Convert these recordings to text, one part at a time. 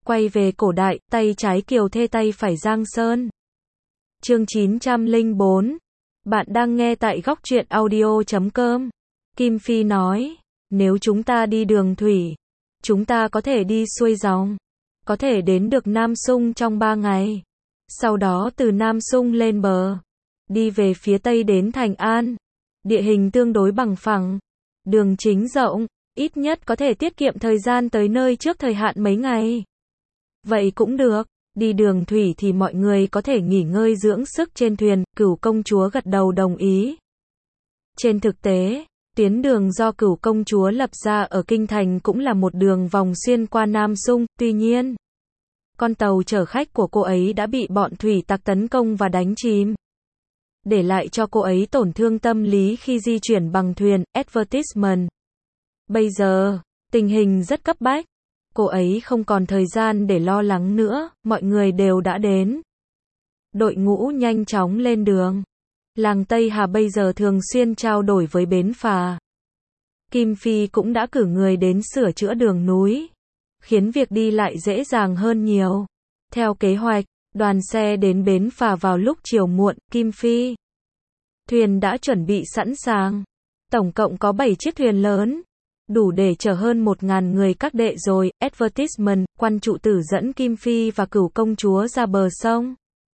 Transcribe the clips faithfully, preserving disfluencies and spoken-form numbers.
Quay về cổ đại, tay trái Kiều Thê tay phải Giang Sơn. Chương chín trăm lẻ bốn. Bạn đang nghe tại góc truyện audio chấm com. Kim Phi nói, nếu chúng ta đi đường thủy, chúng ta có thể đi xuôi dòng, có thể đến được Nam Sung trong ba ngày. Sau đó từ Nam Sung lên bờ, đi về phía tây đến Thành An. Địa hình tương đối bằng phẳng, đường chính rộng, ít nhất có thể tiết kiệm thời gian tới nơi trước thời hạn mấy ngày. Vậy cũng được, đi đường thủy thì mọi người có thể nghỉ ngơi dưỡng sức trên thuyền, Cửu công chúa gật đầu đồng ý. Trên thực tế, tuyến đường do Cửu công chúa lập ra ở Kinh Thành cũng là một đường vòng xuyên qua Nam Sung, tuy nhiên, con tàu chở khách của cô ấy đã bị bọn thủy tặc tấn công và đánh chìm, để lại cho cô ấy tổn thương tâm lý khi di chuyển bằng thuyền. Advertisement. Bây giờ, tình hình rất cấp bách. Cô ấy không còn thời gian để lo lắng nữa, mọi người đều đã đến. Đội ngũ nhanh chóng lên đường. Làng Tây Hà bây giờ thường xuyên trao đổi với bến phà. Kim Phi cũng đã cử người đến sửa chữa đường núi, khiến việc đi lại dễ dàng hơn nhiều. Theo kế hoạch, đoàn xe đến bến phà vào lúc chiều muộn. Kim Phi, thuyền đã chuẩn bị sẵn sàng. Tổng cộng có bảy chiếc thuyền lớn, đủ để chở hơn một ngàn người các đệ rồi. Advertisement. Quan trụ tử dẫn Kim Phi và Cửu công chúa ra bờ sông.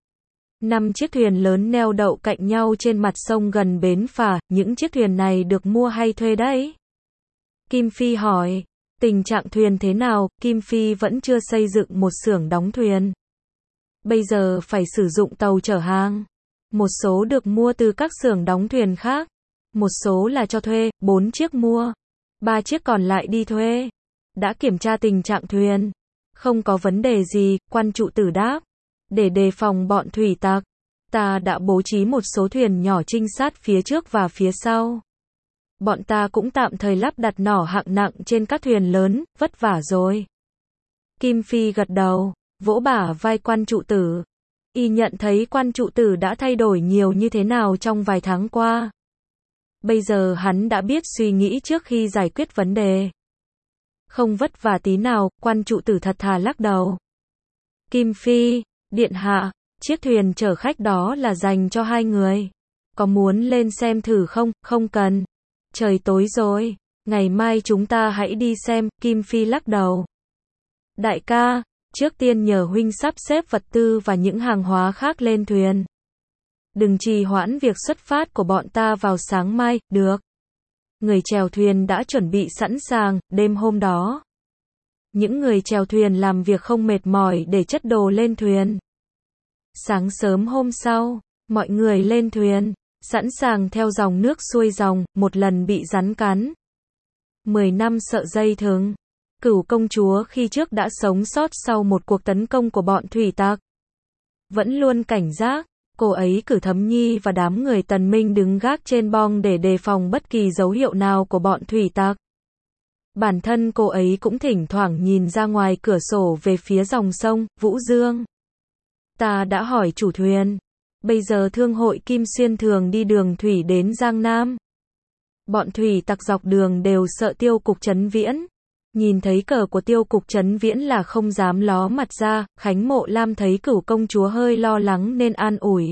Năm chiếc thuyền lớn neo đậu cạnh nhau trên mặt sông gần bến phà. Những chiếc thuyền này được mua hay thuê đấy? Kim Phi hỏi. Tình trạng thuyền thế nào? Kim Phi vẫn chưa xây dựng một xưởng đóng thuyền, bây giờ phải sử dụng tàu chở hàng. Một số được mua từ các xưởng đóng thuyền khác, một số là cho thuê. Bốn chiếc mua, ba chiếc còn lại đi thuê. Đã kiểm tra tình trạng thuyền, không có vấn đề gì. Quan trụ tử đáp. Để đề phòng bọn thủy tặc, ta đã bố trí một số thuyền nhỏ trinh sát phía trước và phía sau. Bọn ta cũng tạm thời lắp đặt nỏ hạng nặng trên các thuyền lớn. Vất vả rồi. Kim Phi gật đầu, vỗ bả vai quan trụ tử. Y nhận thấy quan trụ tử đã thay đổi nhiều như thế nào trong vài tháng qua. Bây giờ hắn đã biết suy nghĩ trước khi giải quyết vấn đề. Không vất vả tí nào. Quan trụ tử thật thà lắc đầu. Kim Phi, điện hạ, chiếc thuyền chở khách đó là dành cho hai người. Có muốn lên xem thử không? Không cần. Trời tối rồi, ngày mai chúng ta hãy đi xem. Kim Phi lắc đầu. Đại ca, trước tiên nhờ huynh sắp xếp vật tư và những hàng hóa khác lên thuyền. Đừng trì hoãn việc xuất phát của bọn ta vào sáng mai. Được. Người chèo thuyền đã chuẩn bị sẵn sàng. Đêm hôm đó, những người chèo thuyền làm việc không mệt mỏi để chất đồ lên thuyền. Sáng sớm hôm sau, mọi người lên thuyền, sẵn sàng theo dòng nước xuôi dòng. Một lần bị rắn cắn, mười năm sợ dây thừng. Cửu công chúa khi trước đã sống sót sau một cuộc tấn công của bọn thủy tặc, vẫn luôn cảnh giác. Cô ấy cử Thấm Nhi và đám người Tần Minh đứng gác trên bong để đề phòng bất kỳ dấu hiệu nào của bọn thủy tặc. Bản thân cô ấy cũng thỉnh thoảng nhìn ra ngoài cửa sổ về phía dòng sông. Vũ Dương, ta đã hỏi chủ thuyền, bây giờ thương hội Kim Xuyên thường đi đường thủy đến Giang Nam. Bọn thủy tặc dọc đường đều sợ Tiêu cục Trấn Viễn. Nhìn thấy cờ của Tiêu cục Trấn Viễn là không dám ló mặt ra. Khánh Mộ Lam thấy Cửu công chúa hơi lo lắng nên an ủi.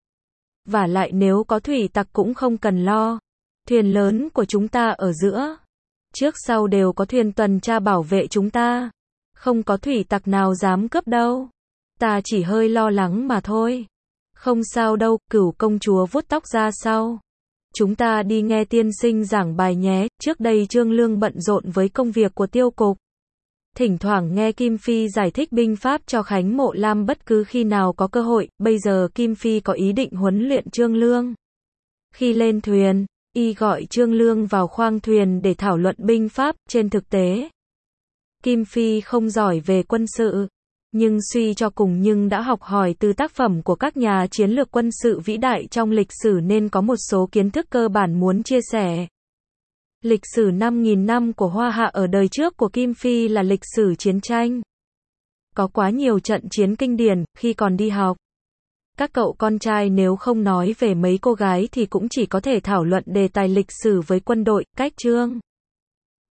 Vả lại nếu có thủy tặc cũng không cần lo. Thuyền lớn của chúng ta ở giữa, trước sau đều có thuyền tuần tra bảo vệ chúng ta. Không có thủy tặc nào dám cướp đâu. Ta chỉ hơi lo lắng mà thôi. Không sao đâu. Cửu công chúa vuốt tóc ra sau. Chúng ta đi nghe tiên sinh giảng bài nhé. Trước đây Trương Lương bận rộn với công việc của Tiêu cục, thỉnh thoảng nghe Kim Phi giải thích binh pháp cho Khánh Mộ Lam bất cứ khi nào có cơ hội. Bây giờ Kim Phi có ý định huấn luyện Trương Lương. Khi lên thuyền, y gọi Trương Lương vào khoang thuyền để thảo luận binh pháp. Trên thực tế, Kim Phi không giỏi về quân sự, nhưng suy cho cùng nhưng đã học hỏi từ tác phẩm của các nhà chiến lược quân sự vĩ đại trong lịch sử nên có một số kiến thức cơ bản muốn chia sẻ. Lịch sử năm nghìn năm của Hoa Hạ ở đời trước của Kim Phi là lịch sử chiến tranh. Có quá nhiều trận chiến kinh điển. Khi còn đi học, các cậu con trai nếu không nói về mấy cô gái thì cũng chỉ có thể thảo luận đề tài lịch sử với quân đội, cách chương.